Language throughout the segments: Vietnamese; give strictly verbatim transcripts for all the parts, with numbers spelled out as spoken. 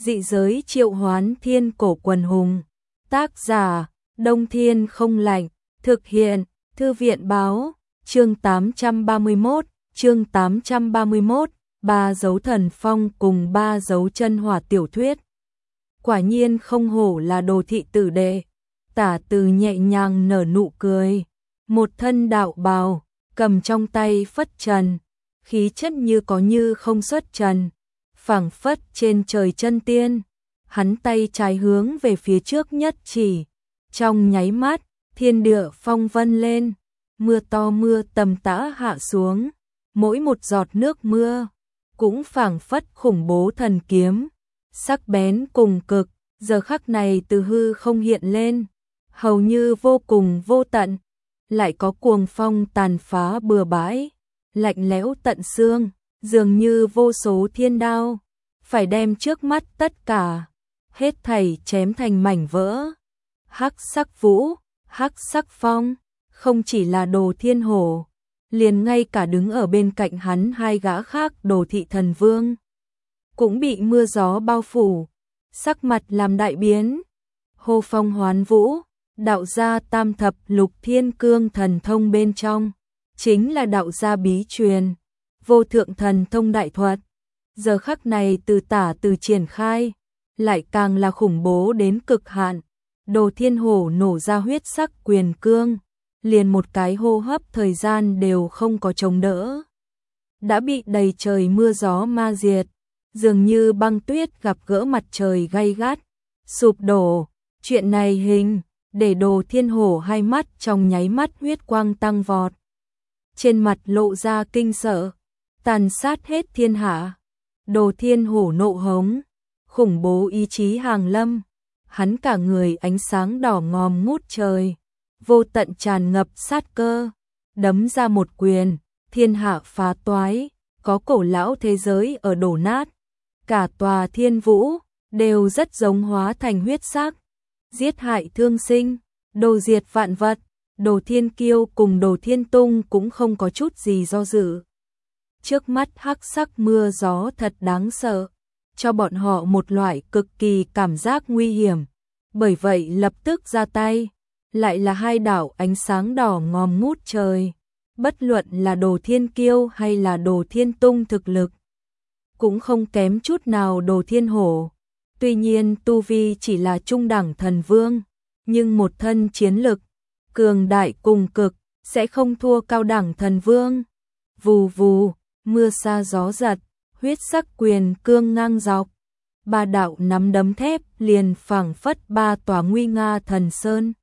Dị giới triệu hoán thiên cổ quần hùng. Tác giả, Đông Thiên không lạnh. Thực hiện, Thư viện báo. Chương tám trăm ba mươi mốt, chương tám trăm ba mươi mốt, ba dấu thần phong cùng ba dấu chân hỏa tiểu thuyết. Quả nhiên không hổ là Đồ thị tử đệ. Tả Từ nhẹ nhàng nở nụ cười, một thân đạo bào, cầm trong tay phất trần, khí chất như có như không xuất trần, phảng phất trên trời chân tiên. Hắn tay trái hướng về phía trước nhất chỉ, trong nháy mắt, thiên địa phong vân lên, mưa to mưa tầm tã hạ xuống, mỗi một giọt nước mưa cũng phảng phất khủng bố thần kiếm, sắc bén cùng cực, giờ khắc này từ hư không hiện lên, hầu như vô cùng vô tận, lại có cuồng phong tàn phá bừa bãi, lạnh lẽo tận xương, dường như vô số thiên đao, phải đem trước mắt tất cả, hết thảy chém thành mảnh vỡ. Hắc sắc vũ, hắc sắc phong, không chỉ là Đồ Thiên Hổ, liền ngay cả đứng ở bên cạnh hắn hai gã khác Đồ thị thần vương, cũng bị mưa gió bao phủ, sắc mặt làm đại biến. Hô phong hoán vũ, đạo gia tam thập lục thiên cương thần thông bên trong, chính là đạo gia bí truyền, vô thượng thần thông đại thuật. Giờ khắc này từ Tả Từ triển khai, lại càng là khủng bố đến cực hạn. Đồ Thiên Hổ nổ ra huyết sắc quyền cương, liền một cái hô hấp thời gian đều không có chống đỡ, đã bị đầy trời mưa gió ma diệt, dường như băng tuyết gặp gỡ mặt trời gay gắt, sụp đổ. Chuyện này hình để Đồ Thiên Hổ hai mắt trong nháy mắt huyết quang tăng vọt, trên mặt lộ ra kinh sợ, tàn sát hết thiên hạ. Đồ Thiên Hổ nộ hống, khủng bố ý chí hàng lâm, hắn cả người ánh sáng đỏ ngòm ngút trời, vô tận tràn ngập sát cơ, đấm ra một quyền, thiên hạ phá toái, có cổ lão thế giới ở đổ nát, cả tòa thiên vũ đều rất giống hóa thành huyết sắc, giết hại thương sinh, đồ diệt vạn vật. Đồ Thiên Kiêu cùng Đồ Thiên Tung cũng không có chút gì do dự. Trước mắt hắc sắc mưa gió thật đáng sợ, cho bọn họ một loại cực kỳ cảm giác nguy hiểm, bởi vậy lập tức ra tay, lại là hai đạo ánh sáng đỏ ngòm ngút trời. Bất luận là Đồ Thiên Kiêu hay là Đồ Thiên Tung thực lực, cũng không kém chút nào Đồ Thiên Hổ. Tuy nhiên tu vi chỉ là trung đẳng thần vương, nhưng một thân chiến lực, cường đại cùng cực, sẽ không thua cao đẳng thần vương. Vù vù, mưa sa gió giật, huyết sắc quyền cương ngang dọc, ba đạo nắm đấm thép liền phảng phất ba tòa nguy nga thần sơn,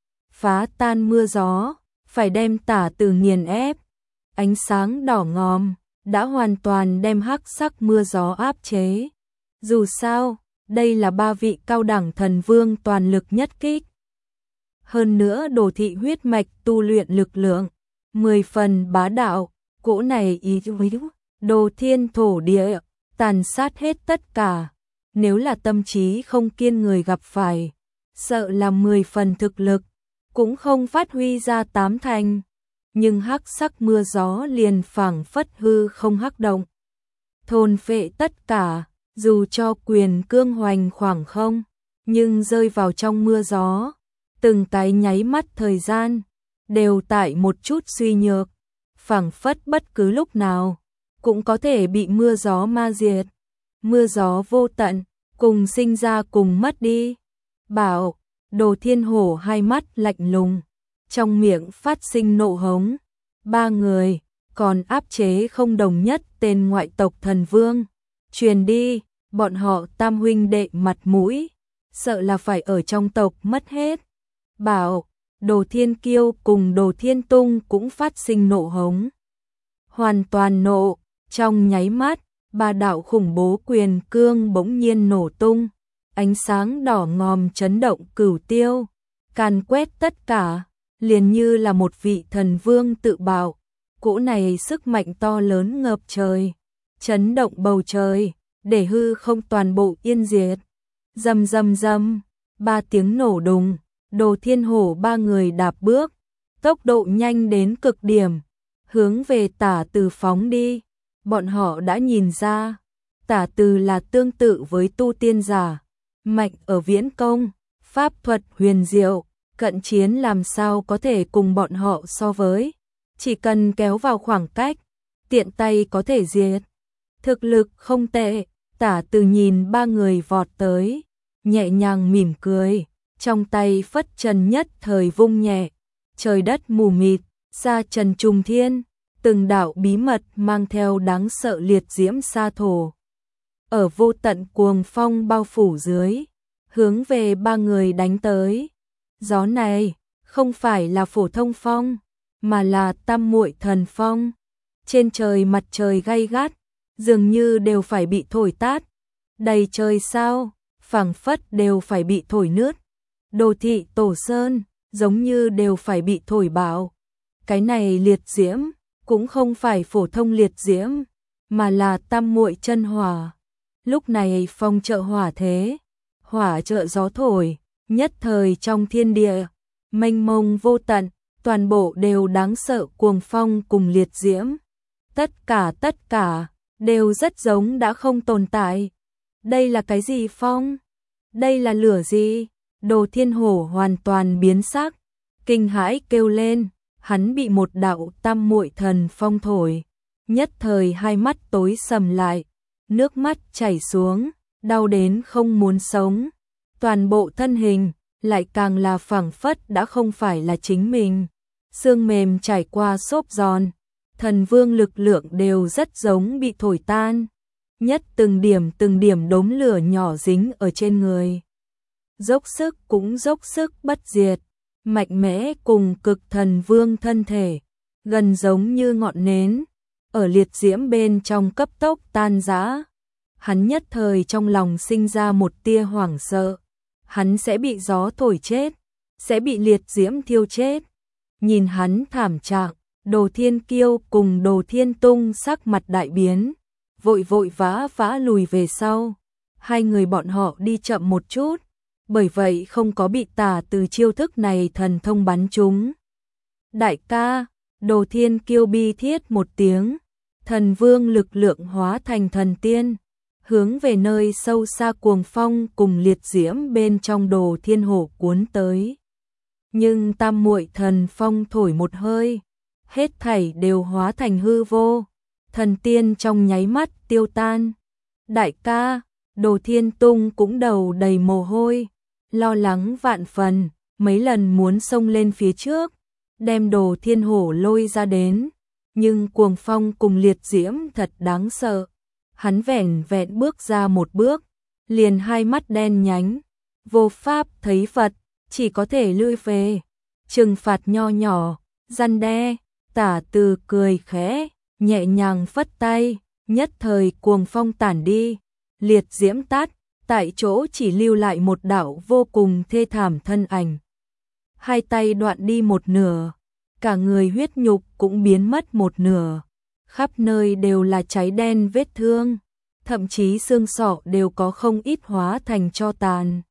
phá tan mưa gió, phải đem Tả Từ nghiền ép. Ánh sáng đỏ ngòm đã hoàn toàn đem hắc sắc mưa gió áp chế. Dù sao, đây là ba vị cao đẳng thần vương toàn lực nhất kích. Hơn nữa Đồ thị huyết mạch tu luyện lực lượng mười phần bá đạo, cỗ này ý Đồ Thiên thổ địa, tàn sát hết tất cả. Nếu là tâm trí không kiên người gặp phải, sợ là mười phần thực lực, cũng không phát huy ra tám thành. Nhưng hắc sắc mưa gió liền phảng phất hư không hắc động, thôn phệ tất cả, dù cho quyền cương hoành khoảng không, nhưng rơi vào trong mưa gió, từng cái nháy mắt thời gian, đều tại một chút suy nhược, phảng phất bất cứ lúc nào cũng có thể bị mưa gió ma diệt. Mưa gió vô tận, cùng sinh ra cùng mất đi. Bảo, Đồ Thiên Hổ hai mắt lạnh lùng, trong miệng phát sinh nộ hống. Ba người còn áp chế không đồng nhất tên ngoại tộc thần vương, truyền đi, bọn họ tam huynh đệ mặt mũi, sợ là phải ở trong tộc mất hết. Bảo, Đồ Thiên Kiêu cùng Đồ Thiên Tung cũng phát sinh nộ hống, hoàn toàn nộ. Trong nháy mắt, ba đạo khủng bố quyền cương bỗng nhiên nổ tung, ánh sáng đỏ ngòm chấn động cửu tiêu, càn quét tất cả, liền như là một vị thần vương tự bạo. Cỗ này sức mạnh to lớn ngập trời, chấn động bầu trời, để hư không toàn bộ yên diệt. Rầm rầm rầm, ba tiếng nổ đùng, Đồ Thiên Hổ ba người đạp bước, tốc độ nhanh đến cực điểm, hướng về Tả Từ phóng đi. Bọn họ đã nhìn ra, tả từ là tương tự với tu tiên giả, mạnh ở viễn công, pháp thuật huyền diệu, cận chiến làm sao có thể cùng bọn họ so với, chỉ cần kéo vào khoảng cách, tiện tay có thể diệt. Thực lực không tệ, tả từ nhìn ba người vọt tới, nhẹ nhàng mỉm cười, trong tay phất trần nhất thời vung nhẹ, trời đất mù mịt, sa trần trùng thiên, từng đạo bí mật mang theo đáng sợ liệt diễm sa thổ. Ở vô tận cuồng phong bao phủ dưới, hướng về ba người đánh tới. Gió này không phải là phổ thông phong, mà là tam muội thần phong. Trên trời mặt trời gay gắt, dường như đều phải bị thổi tát. Đầy trời sao, phảng phất đều phải bị thổi nứt. Đồ thị tổ sơn, giống như đều phải bị thổi bão. Cái này liệt diễm, cũng không phải phổ thông liệt diễm, mà là tam muội chân hỏa. Lúc này phong trợ hỏa thế, hỏa trợ gió thổi, nhất thời trong thiên địa, mênh mông vô tận, toàn bộ đều đáng sợ cuồng phong cùng liệt diễm. Tất cả tất cả, đều rất giống đã không tồn tại. Đây là cái gì phong? Đây là lửa gì? Đồ Thiên Hổ hoàn toàn biến sắc, kinh hãi kêu lên, hắn bị một đạo tam muội thần phong thổi, nhất thời hai mắt tối sầm lại, nước mắt chảy xuống, đau đến không muốn sống. Toàn bộ thân hình, lại càng là phảng phất đã không phải là chính mình. Xương mềm trải qua xốp giòn, thần vương lực lượng đều rất giống bị thổi tan. Nhất từng điểm từng điểm đốm lửa nhỏ dính ở trên người. Dốc sức cũng dốc sức bất diệt, mạnh mẽ cùng cực thần vương thân thể, gần giống như ngọn nến, ở liệt diễm bên trong cấp tốc tan rã. Hắn nhất thời trong lòng sinh ra một tia hoảng sợ, hắn sẽ bị gió thổi chết, sẽ bị liệt diễm thiêu chết. Nhìn hắn thảm trạng, Đồ Thiên Kiêu cùng Đồ Thiên Tung sắc mặt đại biến, vội vội vã vã lùi về sau. Hai người bọn họ đi chậm một chút, bởi vậy không có bị tả từ chiêu thức này thần thông bắn trúng. Đại ca, Đồ Thiên Kiêu bi thiết một tiếng, thần vương lực lượng hóa thành thần tiên, hướng về nơi sâu xa cuồng phong cùng liệt diễm bên trong Đồ Thiên Hổ cuốn tới. Nhưng tam muội thần phong thổi một hơi, hết thảy đều hóa thành hư vô, thần tiên trong nháy mắt tiêu tan. Đại ca, Đồ Thiên Tung cũng đầu đầy mồ hôi, lo lắng vạn phần, mấy lần muốn xông lên phía trước, đem Đồ Thiên Hổ lôi ra đến, nhưng cuồng phong cùng liệt diễm thật đáng sợ. Hắn vẻn vẹn bước ra một bước, liền hai mắt đen nhánh, vô pháp thấy Phật, chỉ có thể lui về. Trừng phạt nho nhỏ, răn đe, tả từ cười khẽ, nhẹ nhàng phất tay, nhất thời cuồng phong tản đi, liệt diễm tắt, tại chỗ chỉ lưu lại một đạo vô cùng thê thảm thân ảnh. Hai tay đoạn đi một nửa, cả người huyết nhục cũng biến mất một nửa, khắp nơi đều là cháy đen vết thương, thậm chí xương sọ đều có không ít hóa thành tro tàn.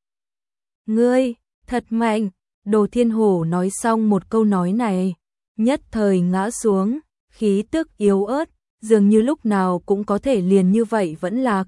Ngươi, thật mạnh, Đồ Thiên Hổ nói xong một câu nói này, nhất thời ngã xuống, khí tức yếu ớt, dường như lúc nào cũng có thể liền như vậy vẫn lạc.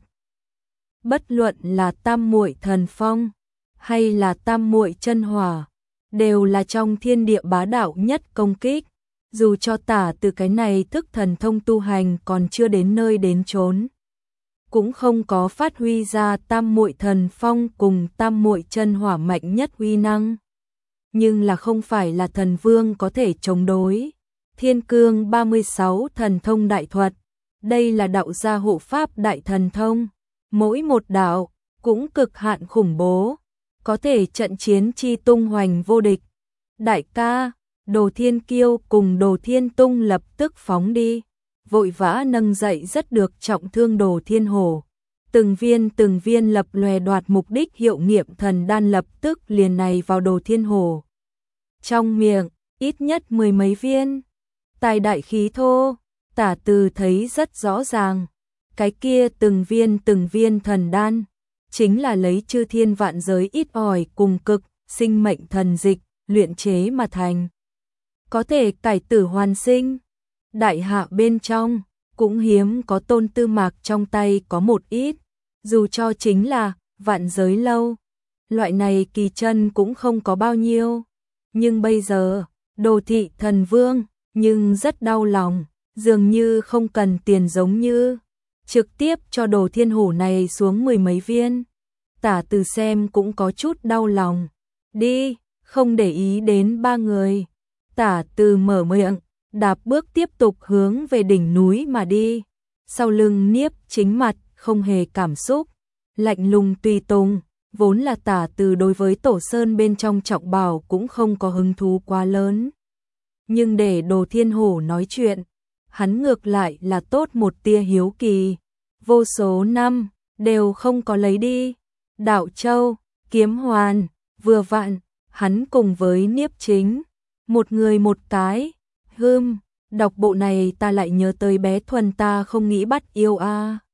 Bất luận là tam muội thần phong, hay là tam muội chân hỏa, đều là trong thiên địa bá đạo nhất công kích. Dù cho tả từ cái này thức thần thông tu hành còn chưa đến nơi đến chốn, cũng không có phát huy ra tam muội thần phong cùng tam muội chân hỏa mạnh nhất uy năng. Nhưng là không phải là thần vương có thể chống đối. Thiên Cương ba mươi sáu thần thông đại thuật, đây là đạo gia hộ pháp đại thần thông, mỗi một đạo cũng cực hạn khủng bố, có thể trận chiến chi tung hoành vô địch. Đại ca, Đồ Thiên Kiêu cùng Đồ Thiên Tung lập tức phóng đi, vội vã nâng dậy rất được trọng thương Đồ Thiên Hổ. Từng viên từng viên lập lòe đoạt mục đích hiệu nghiệm thần đan lập tức liền này vào Đồ Thiên Hổ. Trong miệng, ít nhất mười mấy viên. Tài đại khí thô, tả từ thấy rất rõ ràng. Cái kia từng viên từng viên thần đan, chính là lấy chư thiên vạn giới ít ỏi cùng cực, sinh mệnh thần dịch, luyện chế mà thành. Có thể cải tử hoàn sinh. Đại hạ bên trong, cũng hiếm có Tôn Tư Mạc trong tay có một ít, dù cho chính là vạn giới lâu. Loại này kỳ chân cũng không có bao nhiêu. Nhưng bây giờ, Đồ Thị Thần Vương, nhưng rất đau lòng, dường như không cần tiền giống như, trực tiếp cho Đồ Thiên Hổ này xuống mười mấy viên. Tả Từ xem cũng có chút đau lòng. Đi, không để ý đến ba người. Tả Từ mở miệng, đạp bước tiếp tục hướng về đỉnh núi mà đi. Sau lưng Nhiếp Chính mặt không hề cảm xúc, lạnh lùng tùy tùng. Vốn là Tả Từ đối với Tổ Sơn bên trong trọng bảo cũng không có hứng thú quá lớn. Nhưng để Đồ Thiên Hổ nói chuyện, hắn ngược lại là tốt một tia hiếu kỳ. Vô số năm, đều không có lấy đi. Đạo Châu, Kiếm Hoàn, vừa vặn, hắn cùng với Nhiếp Chính. Một người một cái, hưm, đọc bộ này ta lại nhớ tới bé Thuần ta không nghĩ bắt yêu a.